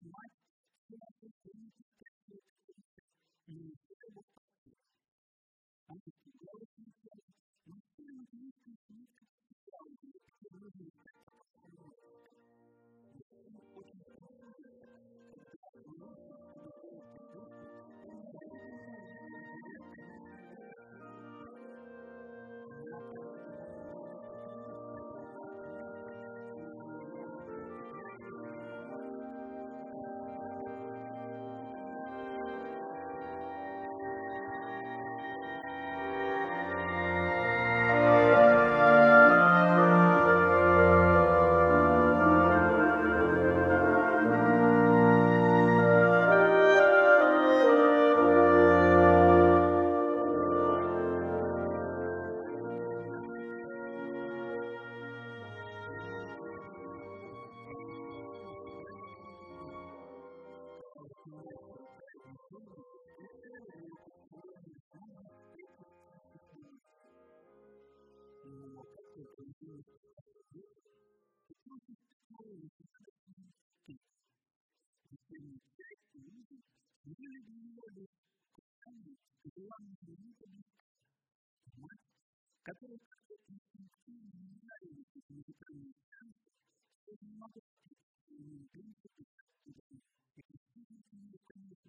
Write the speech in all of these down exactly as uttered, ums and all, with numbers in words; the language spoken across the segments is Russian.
мать все наши клинические и все его пакеты. Они делают ничего, но все английские книжки читал, и все другие которые инстинктивно не нравились эти музыкальные танцы, что не могут в принципе эти физические, конечно,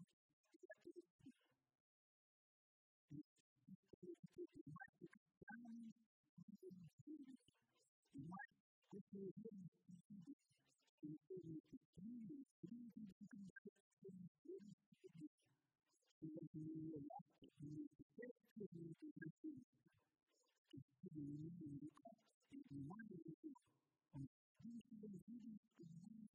мальчик самый мать, очень уверенно видит, что история Петрины и Петрины что это не ее ласка, не естественное предназначение. И не имеет рука, и не может быть, он видит, видит, что не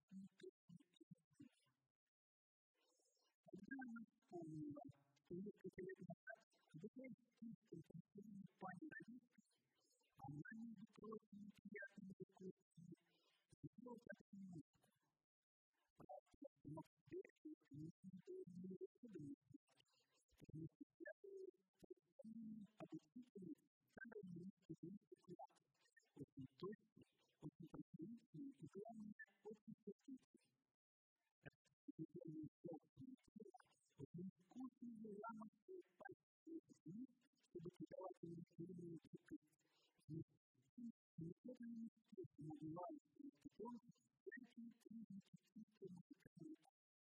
Когда она вспомнила, что несколько лет назад другая птица пришла в пани родителей, она, между прочим, неприятными закусками, сделала так немного. Правда, но теперь это не было неожиданностью, потому что я был представленным обучителем старой немецкой женской классы, очень точной, очень прозрачной и, главное, очень сердитой. Так что я собственное тело очень искусно вела мощные пальцы вниз, чтобы придавать ему сильную гибкость. Никогда не могла из ребенка всякие признаки чувства музыкального танца.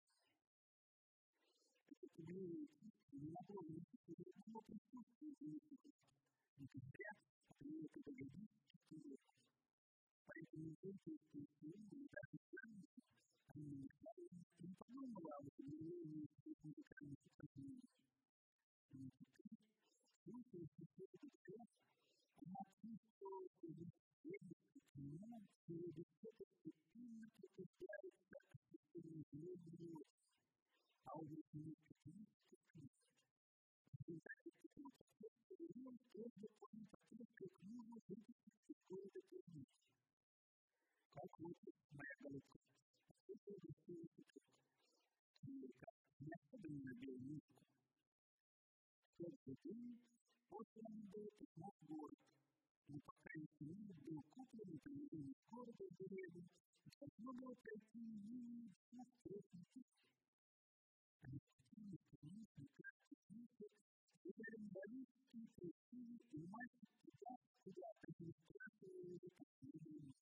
Это появилось не могло внести никакого присутствия в музыке, не говоря о ее педагогических уроках. Поэтому женские силы и даже ценности они не подумала об определении своих музыкальных упражнений. Но теперь, слушая сейчас трек, она чувствовала, что беспредельность к нему и высоко степенно прикрепляется к системе жизни, а он не критически крит. В результате этого процесса Илья прежде он подходит к мужу выпустить какое-то передачу. Как лучше, моя голубка, это гостевый цветок. Америка не особенно любила музыку. В тот же день послано было письмо в город, но пока инструмент был куплен при жизни города в деревне, должно было пройти минимум двух месяцев. Они хотели инструмент на каждый месяц, и инвалидские красивые и мальчик туда, куда администрация его последний месяц.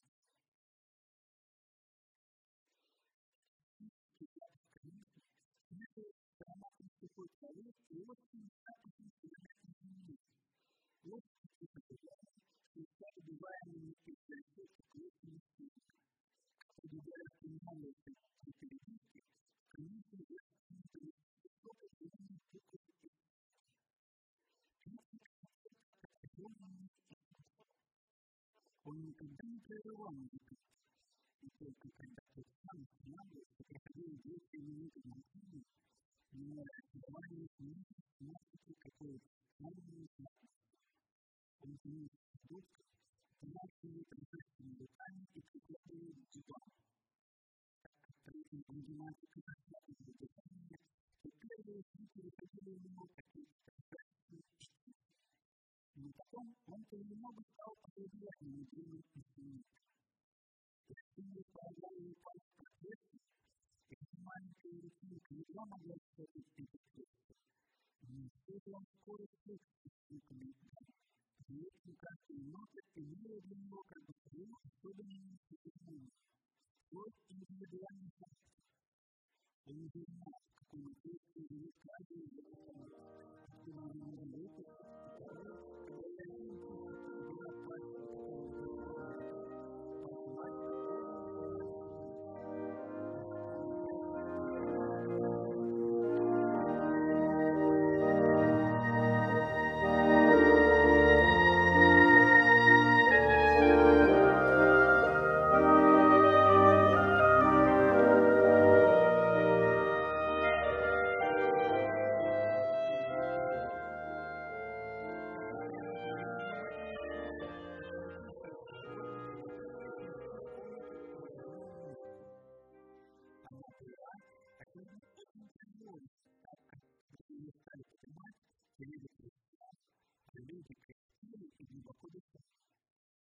Такой человек и очень статусный человек изменился. Вот это бывает, что так бываемые специалисты очень сильно. Когда говорят, что не надо специалисты, конечно, я не высокой жизни специалисты. Он никогда не прерывал музыку. И только когда тот сам знал, что проходил десять минут в машине, но давали ему мальчику какое-то странное знание. Он изменил дочку, младшую торжественными руками и прикладывал к губам. Так как при этом он гимнастику расслабил дыхание, то первые звуки выходили у него какие-то торжественные песни. Но потом он понемногу стал определять неуверенность инструмента. Если не управляли пальцы ответственности, могла сказать эти тексты. Но все же он скоро слышит комментарий. Если каждый нота имела для него как бы свою особенную существенность, свой индивидуальный характер. Он не знал, какой материи его каждый из этих тонов. Что он не может быть, и порой, когда я не могу была пальцем какого-нибудь инструмента, пожелать какого-нибудь люди красивые и глубоко дышат.